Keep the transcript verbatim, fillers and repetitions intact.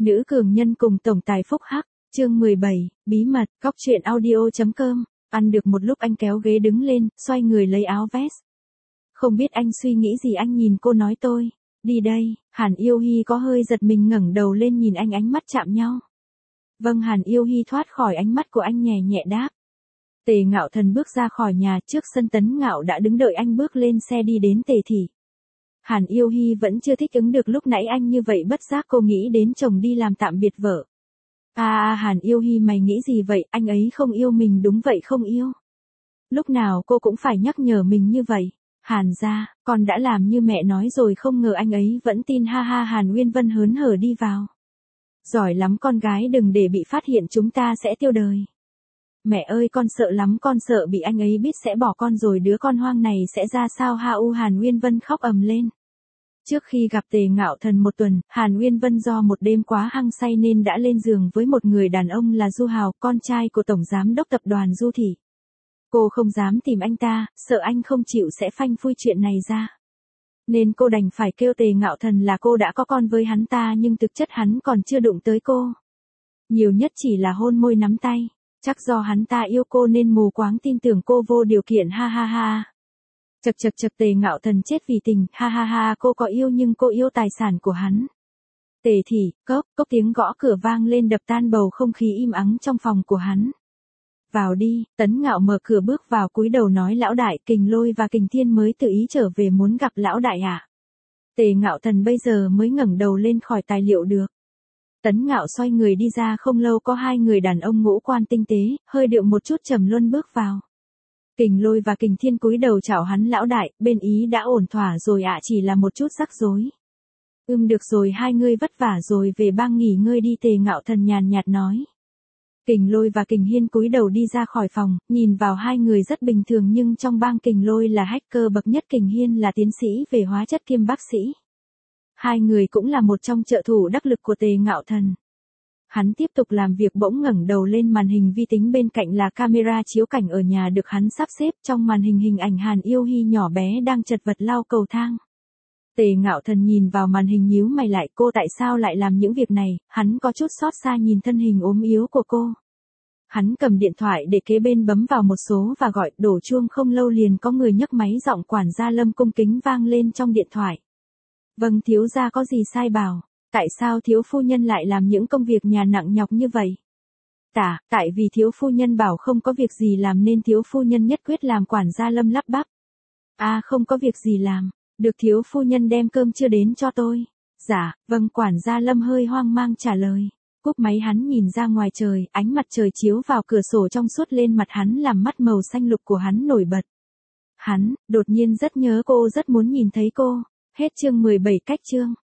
Nữ cường nhân cùng tổng tài phúc hắc, chương mười bảy, bí mật, góc truyện audio.com, ăn được một lúc anh kéo ghế đứng lên, xoay người lấy áo vest. Không biết anh suy nghĩ gì, anh nhìn cô nói tôi, đi đây. Hàn Yêu Hi có hơi giật mình ngẩng đầu lên nhìn anh, ánh mắt chạm nhau. Vâng. Hàn Yêu Hi thoát khỏi ánh mắt của anh nhẹ nhẹ đáp. Tề Ngạo Thần bước ra khỏi nhà, trước sân Tấn Ngạo đã đứng đợi anh bước lên xe đi đến Tề thị. Hàn Yêu Hi vẫn chưa thích ứng được lúc nãy anh như vậy, bất giác cô nghĩ đến chồng đi làm tạm biệt vợ. À, à Hàn Yêu Hi, mày nghĩ gì vậy, anh ấy không yêu mình. Đúng vậy, không yêu. Lúc nào cô cũng phải nhắc nhở mình như vậy. Hàn gia, con đã làm như mẹ nói rồi. Không ngờ anh ấy vẫn tin. Ha ha. Hàn Uyên Vân hớn hở đi vào. Giỏi lắm con gái, đừng để bị phát hiện, chúng ta sẽ tiêu đời. Mẹ ơi, con sợ lắm, con sợ bị anh ấy biết sẽ bỏ con rồi đứa con hoang này sẽ ra sao ha u. Hàn Uyên Vân khóc ầm lên. Trước khi gặp Tề Ngạo Thần một tuần, Hàn Uyên Vân do một đêm quá hăng say nên đã lên giường với một người đàn ông là Du Hào, con trai của Tổng Giám đốc Tập đoàn Du Thị. Cô không dám tìm anh ta, sợ anh không chịu sẽ phanh phui chuyện này ra. Nên cô đành phải kêu Tề Ngạo Thần là cô đã có con với hắn ta, nhưng thực chất hắn còn chưa đụng tới cô. Nhiều nhất chỉ là hôn môi nắm tay. Chắc do hắn ta yêu cô nên mù quáng tin tưởng cô vô điều kiện. Ha ha ha. Chật chật chật. Tề Ngạo Thần chết vì tình. Ha ha ha. Cô có yêu nhưng cô yêu tài sản của hắn. Tề thị, cốc, cốc tiếng gõ cửa vang lên đập tan bầu không khí im ắng trong phòng của hắn. Vào đi. Tấn Ngạo mở cửa bước vào, cúi đầu nói, lão đại, Kình Lôi và Kình Thiên mới tự ý trở về, muốn gặp lão đại ạ. À? Tề Ngạo Thần bây giờ mới ngẩng đầu lên khỏi tài liệu được. Tấn Ngạo xoay người đi ra, không lâu có hai người đàn ông ngũ quan tinh tế, hơi điệu một chút trầm luân bước vào. Kình Lôi và Kình Thiên cúi đầu chào hắn, lão đại, bên ý đã ổn thỏa rồi ạ, à, chỉ là một chút rắc rối. Ừm được rồi, hai người vất vả rồi, về bang nghỉ ngơi đi. Tề Ngạo Thần nhàn nhạt nói. Kình Lôi và Kình Hiên cúi đầu đi ra khỏi phòng, nhìn vào hai người rất bình thường, nhưng trong bang Kình Lôi là hacker bậc nhất, Kình Hiên là tiến sĩ về hóa chất kiêm bác sĩ. Hai người cũng là một trong trợ thủ đắc lực của Tề Ngạo Thần. Hắn tiếp tục làm việc, bỗng ngẩng đầu lên, màn hình vi tính bên cạnh là camera chiếu cảnh ở nhà được hắn sắp xếp, trong màn hình hình ảnh Hàn Yêu Hi nhỏ bé đang chật vật lao cầu thang. Tề Ngạo Thần nhìn vào màn hình nhíu mày lại, cô tại sao lại làm những việc này, hắn có chút xót xa nhìn thân hình ốm yếu của cô. Hắn cầm điện thoại để kế bên, bấm vào một số và gọi, đổ chuông không lâu liền có người nhấc máy, giọng quản gia Lâm cung kính vang lên trong điện thoại. Vâng thiếu gia, có gì sai bảo, tại sao thiếu phu nhân lại làm những công việc nhà nặng nhọc như vậy? Tả, tại vì thiếu phu nhân bảo không có việc gì làm nên thiếu phu nhân nhất quyết làm. Quản gia Lâm lắp bắp. À không có việc gì làm, được thiếu phu nhân đem cơm chưa đến cho tôi. Dạ, vâng. Quản gia Lâm hơi hoang mang trả lời. Cúp máy hắn nhìn ra ngoài trời, ánh mặt trời chiếu vào cửa sổ trong suốt lên mặt hắn làm mắt màu xanh lục của hắn nổi bật. Hắn, đột nhiên rất nhớ cô, rất muốn nhìn thấy cô. Hết chương mười bảy. Cách chương